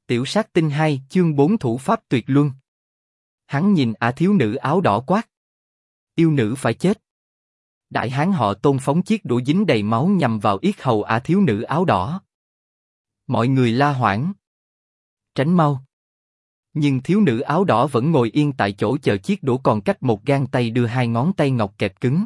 Tiểu sát tinh 2, chương 4 thủ pháp tuyệt luân. Hắn nhìn thiếu nữ áo đỏ quát. Yêu nữ phải chết. Đại hán họ Tôn phóng chiếc đũa dính đầy máu nhằm vào yết hầu thiếu nữ áo đỏ. Mọi người la hoảng. Tránh mau. Nhưng thiếu nữ áo đỏ vẫn ngồi yên tại chỗ chờ chiếc đũa còn cách một gang tay đưa hai ngón tay ngọc kẹp cứng.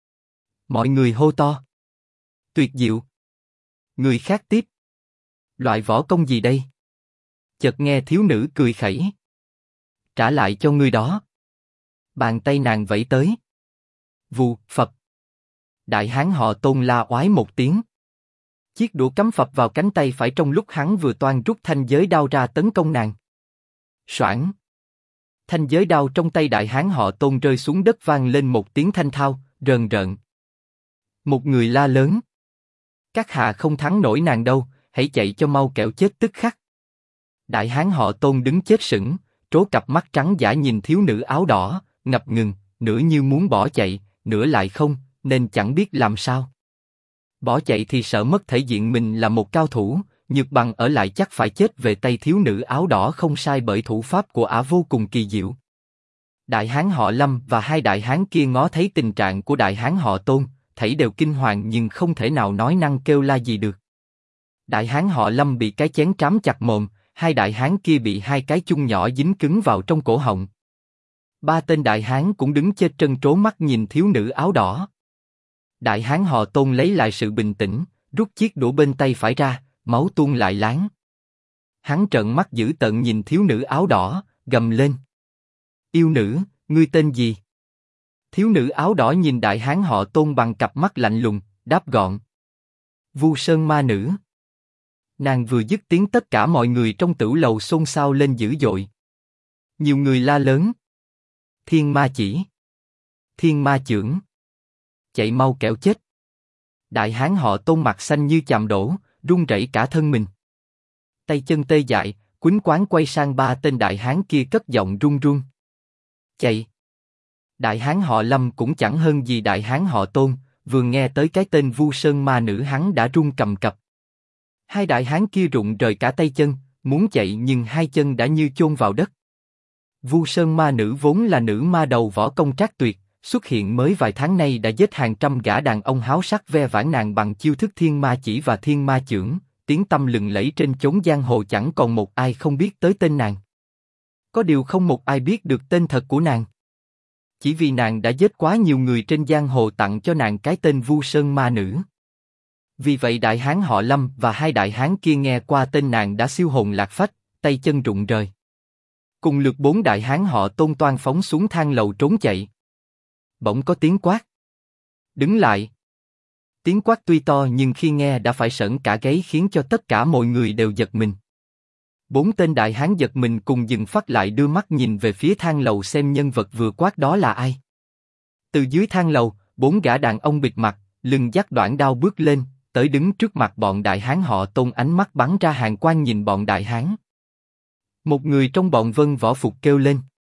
Mọi người hô to. Tuyệt diệu. Người khác tiếp. Loại võ công gì đây? Chợt nghe thiếu nữ cười khẩy. Trả lại cho ngươi đó. Bàn tay nàng vẫy tới. Vù, phập. Đại hán họ Tôn la oái một tiếng. Chiếc đũa cắm phập vào cánh tay phải trong lúc hắn vừa toan rút thanh giới đao ra tấn công nàng. Soảng. Thanh giới đao trong tay đại hán họ Tôn rơi xuống đất vang lên một tiếng thanh thao, rờn rợn. Một người la lớn. Các hạ không thắng nổi nàng đâu, hãy chạy cho mau kẻo chết tức khắc. Đại hán họ Tôn đứng chết sững, trố cặp mắt trắng dã nhìn thiếu nữ áo đỏ, ngập ngừng, nửa như muốn bỏ chạy, nửa lại không, nên chẳng biết làm sao. Bỏ chạy thì sợ mất thể diện mình là một cao thủ, nhược bằng ở lại chắc phải chết về tay thiếu nữ áo đỏ không sai bởi thủ pháp của ả vô cùng kỳ diệu. Đại hán họ Lâm và hai đại hán kia ngó thấy tình trạng của đại hán họ Tôn, thảy đều kinh hoàng nhưng không thể nào nói năng kêu la gì được. Đại hán họ Lâm bị cái chén trám chặt mồm, hai đại hán kia bị hai cái chung nhỏ dính cứng vào trong cổ họng. Ba tên đại hán cũng đứng chết trân trố mắt nhìn thiếu nữ áo đỏ. Đại hán họ Tôn lấy lại sự bình tĩnh, rút chiếc đũa bên tay phải ra, máu tuôn lại láng. Hắn trợn mắt dữ tợn nhìn thiếu nữ áo đỏ, gầm lên. Yêu nữ, ngươi tên gì? Thiếu nữ áo đỏ nhìn đại hán họ Tôn bằng cặp mắt lạnh lùng, đáp gọn. Vu Sơn ma nữ. Nàng vừa dứt tiếng tất cả mọi người trong tửu lầu xôn xao lên dữ dội. Nhiều người la lớn. Thiên ma chỉ. Thiên ma chưởng. Chạy mau kẻo chết. Đại hán họ Tôn mặt xanh như chàm đổ, run rẩy cả thân mình. Tay chân tê dại, quýnh quáng quay sang ba tên đại hán kia cất giọng run run. Chạy. Đại hán họ Lâm cũng chẳng hơn gì đại hán họ Tôn, vừa nghe tới cái tên Vu Sơn ma nữ hắn đã run cầm cập. Hai đại hán kia rụng rời cả tay chân, muốn chạy nhưng hai chân đã như chôn vào đất. Vu Sơn ma nữ vốn là nữ ma đầu võ công trác tuyệt, xuất hiện mới vài tháng nay đã giết hàng trăm gã đàn ông háo sắc ve vãn nàng bằng chiêu thức thiên ma chỉ và thiên ma chưởng, tiếng tăm lừng lẫy trên chốn giang hồ chẳng còn một ai không biết tới tên nàng. Có điều không một ai biết được tên thật của nàng. Chỉ vì nàng đã giết quá nhiều người trên giang hồ tặng cho nàng cái tên Vu Sơn ma nữ. Vì vậy đại hán họ Lâm và hai đại hán kia nghe qua tên nàng đã siêu hồn lạc phách, tay chân rụng rời. Cùng lượt bốn đại hán họ Tôn toan phóng xuống thang lầu trốn chạy. Bỗng có tiếng quát. Đứng lại. Tiếng quát tuy to nhưng khi nghe đã phải sởn cả gáy khiến cho tất cả mọi người đều giật mình. Bốn tên đại hán giật mình cùng dừng phát lại đưa mắt nhìn về phía thang lầu xem nhân vật vừa quát đó là ai. Từ dưới thang lầu, bốn gã đàn ông bịt mặt, lưng dắt đoản đao bước lên, tới đứng trước mặt bọn đại hán họ Tôn, ánh mắt bắn ra hàn quang nhìn bọn đại hán. Một người trong bọn vân võ phục kêu lên.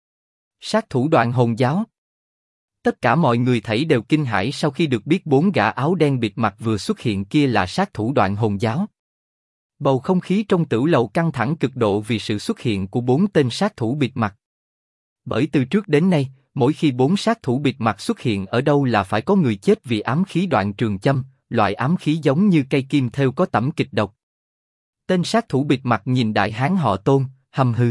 Sát thủ Đoạn Hồn giáo. Tất cả mọi người thảy đều kinh hãi sau khi được biết bốn gã áo đen bịt mặt vừa xuất hiện kia là sát thủ Đoạn Hồn giáo. Bầu không khí trong tửu lầu căng thẳng cực độ vì sự xuất hiện của bốn tên sát thủ bịt mặt. Bởi từ trước đến nay, mỗi khi bốn sát thủ bịt mặt xuất hiện ở đâu là phải có người chết vì ám khí đoạn trường châm, loại ám khí giống như cây kim thêu có tẩm kịch độc. Tên sát thủ bịt mặt nhìn đại hán họ Tôn, hầm hừ.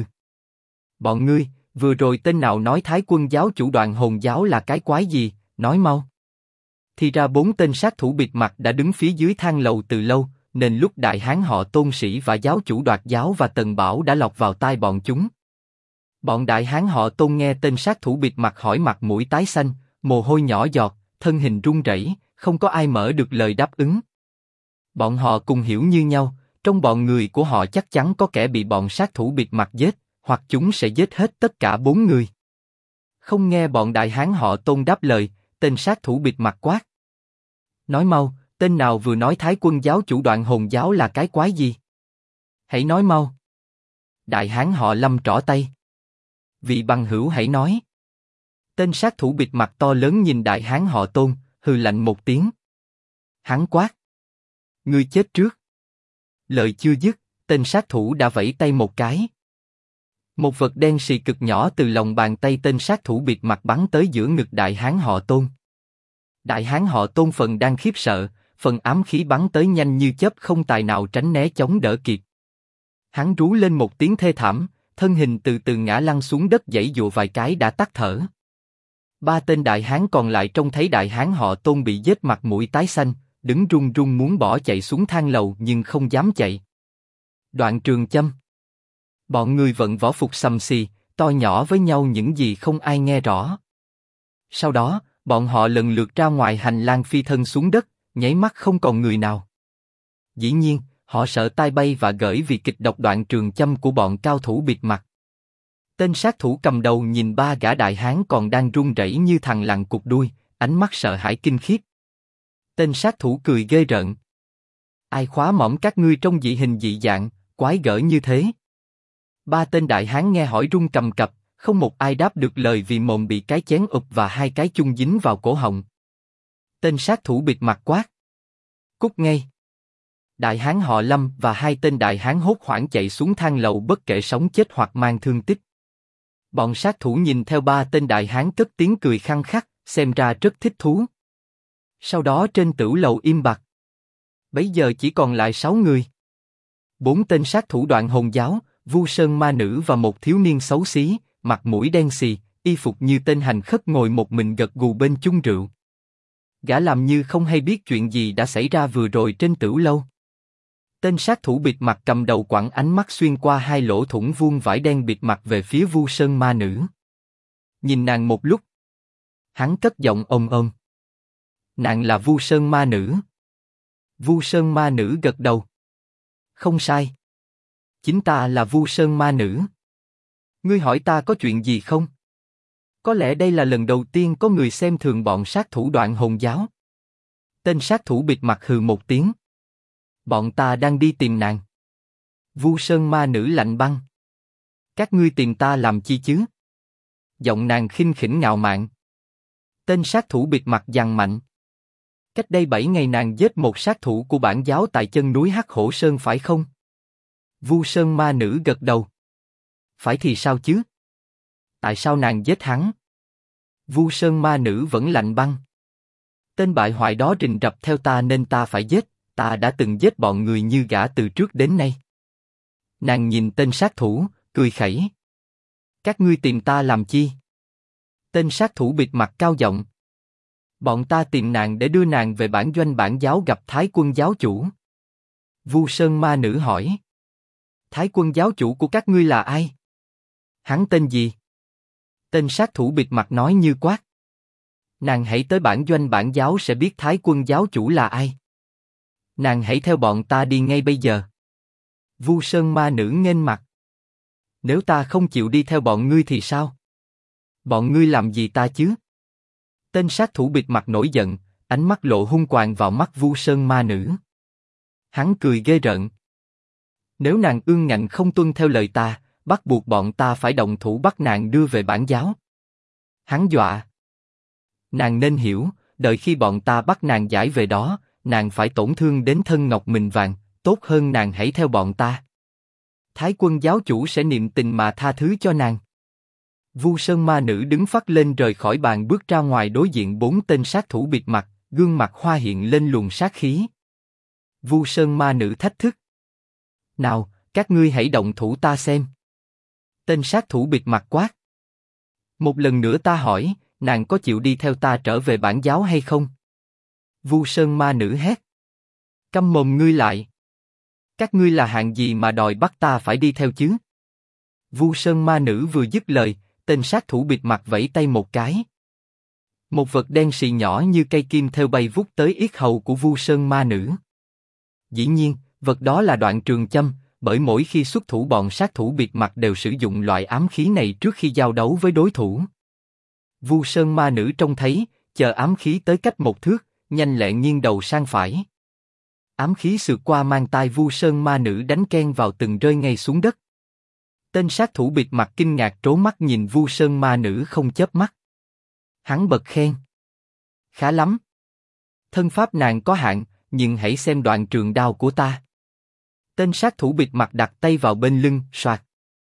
Bọn ngươi, vừa rồi tên nào nói Thái Quân giáo chủ Đoạn Hồn giáo là cái quái gì, nói mau. Thì ra bốn tên sát thủ bịt mặt đã đứng phía dưới thang lầu từ lâu, nên lúc đại hán họ Tôn sĩ và giáo chủ Đoạt giáo và Tần Bảo đã lọt vào tai bọn chúng. Bọn đại hán họ Tôn nghe tên sát thủ bịt mặt hỏi mặt mũi tái xanh, mồ hôi nhỏ giọt, thân hình run rẩy, không có ai mở được lời đáp ứng. Bọn họ cùng hiểu như nhau, trong bọn người của họ chắc chắn có kẻ bị bọn sát thủ bịt mặt giết, hoặc chúng sẽ giết hết tất cả bốn người. Không nghe bọn đại hán họ Tôn đáp lời, tên sát thủ bịt mặt quát. Nói mau, tên nào vừa nói Thái Quân giáo chủ Đoạn Hồn giáo là cái quái gì? Hãy nói mau. Đại hán họ Lâm trỏ tay. Vị bằng hữu hãy nói. Tên sát thủ bịt mặt to lớn nhìn đại hán họ Tôn, hừ lạnh một tiếng. Hắn quát. Ngươi chết trước. Lời chưa dứt, tên sát thủ đã vẫy tay một cái. Một vật đen xì cực nhỏ từ lòng bàn tay tên sát thủ bịt mặt bắn tới giữa ngực đại hán họ Tôn. Đại hán họ Tôn phần đang khiếp sợ, phần ám khí bắn tới nhanh như chớp không tài nào tránh né chống đỡ kịp. Hắn rú lên một tiếng thê thảm, thân hình từ từ ngã lăn xuống đất giãy giụa vài cái đã tắt thở. Ba tên đại hán còn lại trông thấy đại hán họ Tôn bị giết mặt mũi tái xanh, đứng run run muốn bỏ chạy xuống thang lầu nhưng không dám chạy. Đoạn Trường Châm. Bọn người vận võ phục xầm xì, to nhỏ với nhau những gì không ai nghe rõ. Sau đó, bọn họ lần lượt ra ngoài hành lang phi thân xuống đất, nháy mắt không còn người nào. Dĩ nhiên, họ sợ tai bay và gởi vì kịch độc Đoạn Trường Châm của bọn cao thủ bịt mặt. Tên sát thủ cầm đầu nhìn ba gã đại hán còn đang run rẩy như thằn lằn cụt đuôi, ánh mắt sợ hãi kinh khiếp. Tên sát thủ cười ghê rợn. Ai khóa mõm các ngươi trong dị hình dị dạng, quái gở như thế? Ba tên đại hán nghe hỏi run cầm cập, không một ai đáp được lời vì mồm bị cái chén ụp và hai cái chung dính vào cổ họng. Tên sát thủ bịt mặt quát. Cút ngay! Đại hán họ Lâm và hai tên đại hán hốt hoảng chạy xuống thang lầu bất kể sống chết hoặc mang thương tích. Bọn sát thủ nhìn theo ba tên đại hán cất tiếng cười khăng khắc, xem ra rất thích thú. Sau đó trên tửu lầu im bặt. Bấy giờ chỉ còn lại 6 người. 4 tên sát thủ Đoạn Hồn Giáo, Vu Sơn Ma Nữ và một thiếu niên xấu xí, mặt mũi đen xì, y phục như tên hành khất ngồi một mình gật gù bên chung rượu. Gã làm như không hay biết chuyện gì đã xảy ra vừa rồi trên tửu lâu. Tên sát thủ bịt mặt cầm đầu quẳng ánh mắt xuyên qua hai lỗ thủng vuông vải đen bịt mặt về phía Vu Sơn Ma Nữ. Nhìn nàng một lúc, hắn cất giọng ôm ôm. Nàng là Vu Sơn Ma Nữ. Vu Sơn Ma Nữ gật đầu. Không sai. Chính ta là Vu Sơn Ma Nữ. Ngươi hỏi ta có chuyện gì không? Có lẽ đây là lần đầu tiên có người xem thường bọn sát thủ Đoạn Hồn Giáo. Tên sát thủ bịt mặt hừ một tiếng. Bọn ta đang đi tìm nàng. Vu Sơn Ma Nữ lạnh băng. Các ngươi tìm ta làm chi chứ? Giọng nàng khinh khỉnh ngạo mạn. Tên sát thủ bịt mặt giằng mạnh. Cách đây 7 ngày nàng giết một sát thủ của bản giáo tại chân núi Hắc Hổ Sơn phải không? Vu Sơn Ma Nữ gật đầu. Phải thì sao chứ? Tại sao nàng giết hắn? Vu Sơn Ma Nữ vẫn lạnh băng. Tên bại hoại đó rình rập theo ta nên ta phải giết. Ta đã từng giết bọn người như gã từ trước đến nay. Nàng nhìn tên sát thủ, cười khẩy. Các ngươi tìm ta làm chi? Tên sát thủ bịt mặt cao giọng. Bọn ta tìm nàng để đưa nàng về bản doanh bản giáo gặp Thái Quân giáo chủ. Vu Sơn Ma Nữ hỏi. Thái Quân giáo chủ của các ngươi là ai? Hắn tên gì? Tên sát thủ bịt mặt nói như quát. Nàng hãy tới bản doanh bản giáo sẽ biết Thái Quân giáo chủ là ai. Nàng hãy theo bọn ta đi ngay bây giờ. Vu Sơn Ma Nữ nghênh mặt. Nếu ta không chịu đi theo bọn ngươi thì sao? Bọn ngươi làm gì ta chứ? Tên sát thủ bịt mặt nổi giận, ánh mắt lộ hung quàng vào mắt Vu Sơn Ma Nữ. Hắn cười ghê rợn. Nếu nàng ương ngạnh không tuân theo lời ta, bắt buộc bọn ta phải động thủ bắt nàng đưa về bản giáo. Hắn dọa. Nàng nên hiểu, đợi khi bọn ta bắt nàng giải về đó, nàng phải tổn thương đến thân ngọc mình vàng, tốt hơn nàng hãy theo bọn ta. Thái Quân giáo chủ sẽ niệm tình mà tha thứ cho nàng. Vu Sơn Ma Nữ đứng phắt lên rời khỏi bàn bước ra ngoài đối diện 4 tên sát thủ bịt mặt, gương mặt hoa hiện lên luồng sát khí. Vu Sơn Ma Nữ thách thức. Nào, các ngươi hãy động thủ ta xem. Tên sát thủ bịt mặt quát. Một lần nữa ta hỏi, nàng có chịu đi theo ta trở về bản giáo hay không? Vu Sơn Ma Nữ hét. Câm mồm ngươi lại. Các ngươi là hạng gì mà đòi bắt ta phải đi theo chứ? Vu Sơn Ma Nữ vừa dứt lời, tên sát thủ bịt mặt vẫy tay một cái. Một vật đen xì nhỏ như cây kim thêu bay vút tới yết hầu của Vu Sơn Ma Nữ. Dĩ nhiên, vật đó là Đoạn Trường Châm, bởi mỗi khi xuất thủ bọn sát thủ bịt mặt đều sử dụng loại ám khí này trước khi giao đấu với đối thủ. Vu Sơn Ma Nữ trông thấy, chờ ám khí tới cách 1 thước, nhanh lẹ nghiêng đầu sang phải. Ám khí sượt qua mang tai Vu Sơn Ma Nữ đánh keng vào từng rơi ngay xuống đất. Tên sát thủ bịt mặt kinh ngạc trố mắt nhìn Vu Sơn Ma Nữ không chớp mắt. Hắn bật khen. Khá lắm. Thân pháp nàng có hạn, nhưng hãy xem đoạn trường đao của ta. Tên sát thủ bịt mặt đặt tay vào bên lưng, soạt.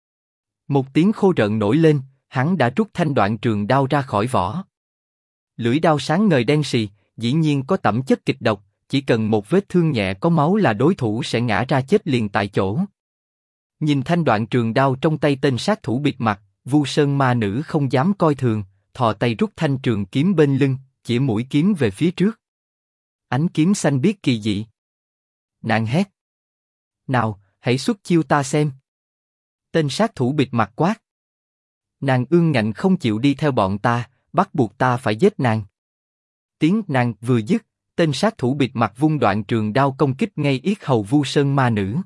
Một tiếng khô rợn nổi lên, hắn đã rút thanh đoạn trường đao ra khỏi vỏ. Lưỡi đao sáng ngời đen sì, dĩ nhiên có tẩm chất kịch độc, chỉ cần một vết thương nhẹ có máu là đối thủ sẽ ngã ra chết liền tại chỗ. Nhìn thanh đoạn trường đao trong tay tên sát thủ bịt mặt, Vu Sơn ma nữ không dám coi thường, thò tay rút thanh trường kiếm bên lưng, chỉ mũi kiếm về phía trước. Ánh kiếm xanh biếc kỳ dị. Nàng hét: "Nào, hãy xuất chiêu ta xem." Tên sát thủ bịt mặt quát. Nàng ương ngạnh không chịu đi theo bọn ta, bắt buộc ta phải giết nàng. Tiếng nàng vừa dứt, tên sát thủ bịt mặt vung đoạn trường đao công kích ngay yết hầu Vu Sơn ma nữ.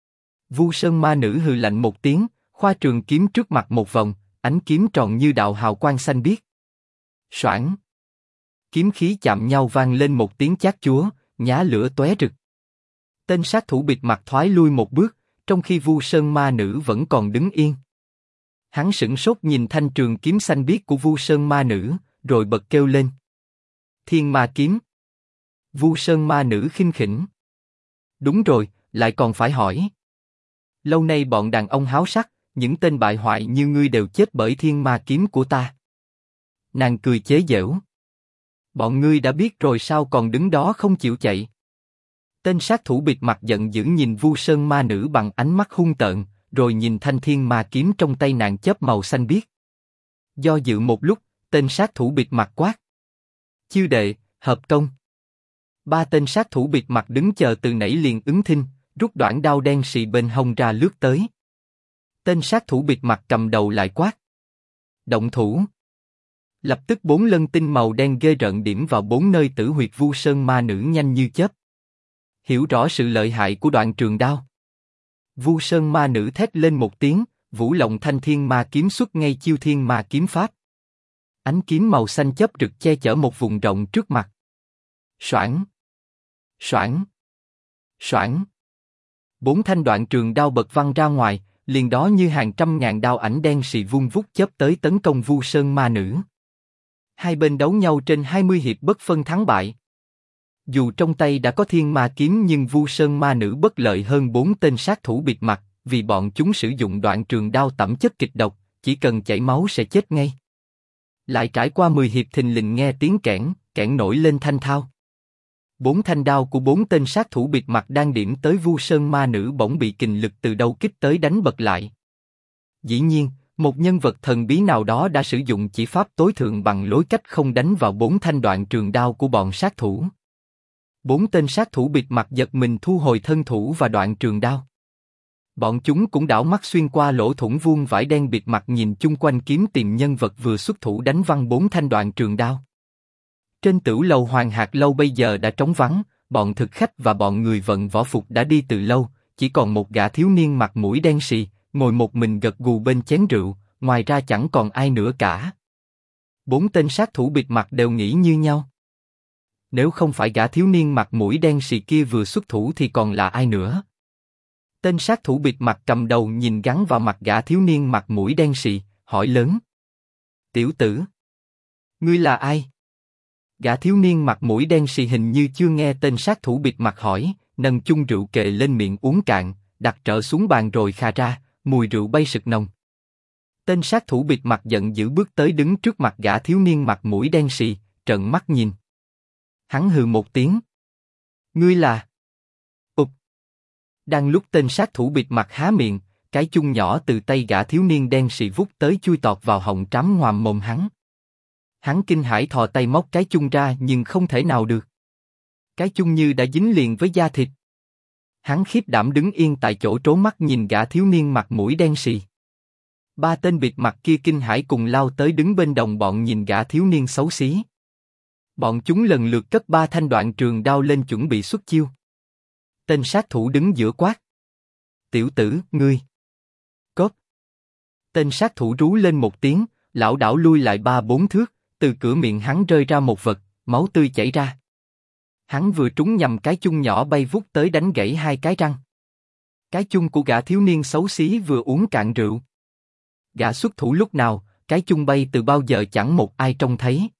Vu Sơn ma nữ hừ lạnh một tiếng, khoa trường kiếm trước mặt một vòng, ánh kiếm tròn như đạo hào quang xanh biếc. Soảng. Kiếm khí chạm nhau vang lên một tiếng chát chúa, nhá lửa tóe rực. Tên sát thủ bịt mặt thoái lui một bước, trong khi Vu Sơn ma nữ vẫn còn đứng yên. Hắn sửng sốt nhìn thanh trường kiếm xanh biếc của Vu Sơn ma nữ, rồi bật kêu lên: "Thiên ma kiếm!" Vu Sơn ma nữ khinh khỉnh: "Đúng rồi, lại còn phải hỏi. Lâu nay bọn đàn ông háo sắc, những tên bại hoại như ngươi đều chết bởi thiên ma kiếm của ta." Nàng cười chế giễu: "Bọn ngươi đã biết rồi sao còn đứng đó không chịu chạy?" Tên sát thủ bịt mặt giận dữ nhìn Vu Sơn ma nữ bằng ánh mắt hung tợn, rồi nhìn thanh thiên ma kiếm trong tay nàng chớp màu xanh biếc. Do dự một lúc, tên sát thủ bịt mặt quát: "Chư đệ, hợp công!" Ba tên sát thủ bịt mặt đứng chờ từ nãy liền ứng thinh, rút đoạn đao đen sì bên hông ra lướt tới. Tên sát thủ bịt mặt cầm đầu lại quát: "Động thủ!" Lập tức 4 lân tinh màu đen ghê rợn điểm vào 4 nơi tử huyệt Vu Sơn ma nữ nhanh như chớp. Hiểu rõ sự lợi hại của đoạn trường đao, Vu Sơn ma nữ thét lên một tiếng, vũ lộng thanh thiên ma kiếm xuất ngay chiêu thiên ma kiếm pháp. Ánh kiếm màu xanh chớp rực che chở một vùng rộng trước mặt. Soảng, soảng, soảng. 4 thanh đoạn trường đao bật văng ra ngoài, liền đó như hàng trăm ngàn đao ảnh đen sì vung vút chớp tới tấn công Vu Sơn ma nữ. Hai bên đấu nhau trên 20 hiệp bất phân thắng bại. Dù trong tay đã có thiên ma kiếm nhưng Vu Sơn ma nữ bất lợi hơn 4 tên sát thủ bịt mặt, vì bọn chúng sử dụng đoạn trường đao tẩm chất kịch độc, chỉ cần chảy máu sẽ chết ngay. Lại trải qua 10 hiệp thình lình nghe tiếng kẽn, kẽn nổi lên thanh thao. 4 thanh đao của 4 tên sát thủ bịt mặt đang điểm tới Vu Sơn ma nữ bỗng bị kình lực từ đâu kích tới đánh bật lại. Dĩ nhiên, một nhân vật thần bí nào đó đã sử dụng chỉ pháp tối thượng bằng lối cách không đánh vào 4 thanh đoạn trường đao của bọn sát thủ. 4 tên sát thủ bịt mặt giật mình thu hồi thân thủ và đoạn trường đao. Bọn chúng cũng đảo mắt xuyên qua lỗ thủng vuông vải đen bịt mặt nhìn chung quanh kiếm tìm nhân vật vừa xuất thủ đánh văng 4 thanh đoạn trường đao. Trên tửu lầu Hoàng Hạc lâu bây giờ đã trống vắng, bọn thực khách và bọn người vận võ phục đã đi từ lâu, chỉ còn một gã thiếu niên mặt mũi đen sì, ngồi một mình gật gù bên chén rượu, ngoài ra chẳng còn ai nữa cả. 4 tên sát thủ bịt mặt đều nghĩ như nhau. Nếu không phải gã thiếu niên mặt mũi đen sì kia vừa xuất thủ thì còn là ai nữa? Tên sát thủ bịt mặt cầm đầu nhìn gắn vào mặt gã thiếu niên mặt mũi đen sì, hỏi lớn: "Tiểu tử, ngươi là ai?" Gã thiếu niên mặt mũi đen sì hình như chưa nghe tên sát thủ bịt mặt hỏi, nâng chung rượu kệ lên miệng uống cạn, đặt trở xuống bàn rồi khà ra, mùi rượu bay sực nồng. Tên sát thủ bịt mặt giận dữ bước tới đứng trước mặt gã thiếu niên mặt mũi đen sì, trợn mắt nhìn. Hắn hừ một tiếng: "Ngươi là?" Ụp. Đang lúc tên sát thủ bịt mặt há miệng, cái chung nhỏ từ tay gã thiếu niên đen sì vút tới chui tọt vào họng trám ngoàm mồm hắn. Hắn kinh hãi thò tay móc cái chung ra nhưng không thể nào được. Cái chung như đã dính liền với da thịt. Hắn khiếp đảm đứng yên tại chỗ trố mắt nhìn gã thiếu niên mặt mũi đen sì. 3 tên bịt mặt kia kinh hãi cùng lao tới đứng bên đồng bọn nhìn gã thiếu niên xấu xí. Bọn chúng lần lượt cất 3 thanh đoạn trường đao lên chuẩn bị xuất chiêu. Tên sát thủ đứng giữa quát: "Tiểu tử, ngươi!" Cốp. Tên sát thủ rú lên một tiếng, lảo đảo lui lại 3-4 thước, từ cửa miệng hắn rơi ra một vật, máu tươi chảy ra. Hắn vừa trúng nhầm cái chung nhỏ bay vút tới đánh gãy 2 cái răng. Cái chung của gã thiếu niên xấu xí vừa uống cạn rượu. Gã xuất thủ lúc nào, cái chung bay từ bao giờ chẳng một ai trông thấy.